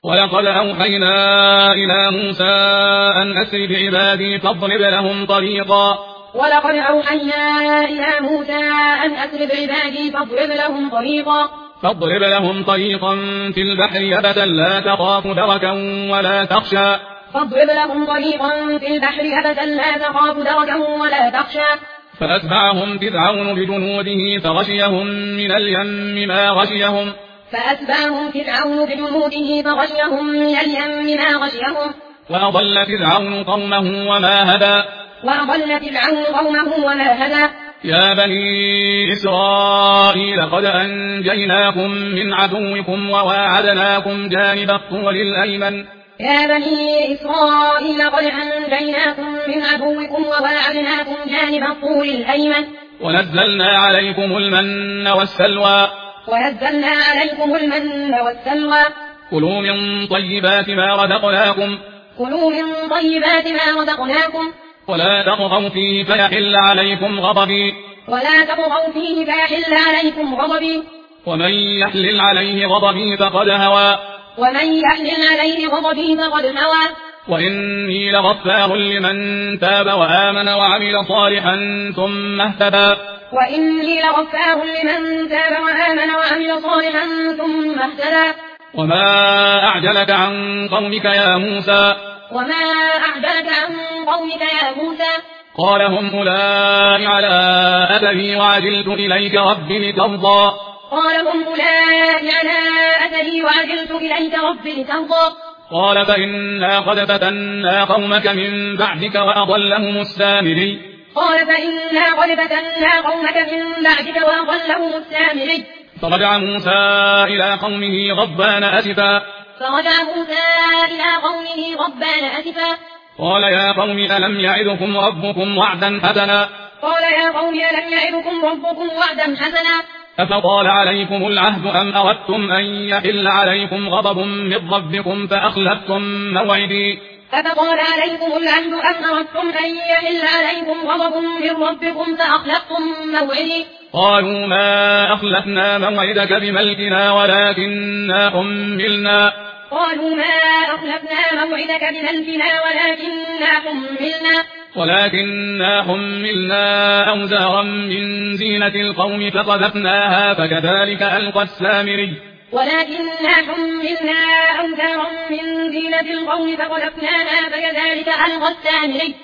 ولقد أوحينا إلى موسى أن أسر بعبادي فاضرب لهم طريقا ولقد أوحينا إلى موسى أن أسر بعبادي فاضرب لهم طريقا في البحر يبسا لا تخاف دركا ولا تخشى فاضرب لهم طريقا في البحر يبسا لا تخاف دركا ولا تخشى فأتبعهم فرعون بجنوده فغشيهم من اليم ما غشيهم وأضل فرعون قومه وما هدى يا بني إسرائيل قد أنجيناكم من عدوكم وواعدناكم جانب الطور الأيمن ونزلنا عليكم المن والسلوى كلوا من طيبات ما رزقناكم ولا تطغوا فيه فيحل عليكم غضبي ومن يحلل عليه غضبي فقد هوى وإني لغفار لمن تاب وآمن وعمل صالحا ثم اهتدى وما أعجلك عن قومك يا موسى قال هم أولئك على أثري وعجلت إليك رب لترضى قال فإنا قد فتنا قومك من بعدك وأضلهم السامري فرجع موسى إلى قومه غضبان أسفا قال يا قوم ألم يعدكم ربكم وعدا حسنا أفطال عليكم العهد أم أردتم أن يحل عليكم غضب من ربكم فأخلفتم موعدي قالوا ما أخلفنا موعدك بملكنا ولكننا حملنا أوزارا من زينة القوم فقذفناها فكذلك ألقى السامري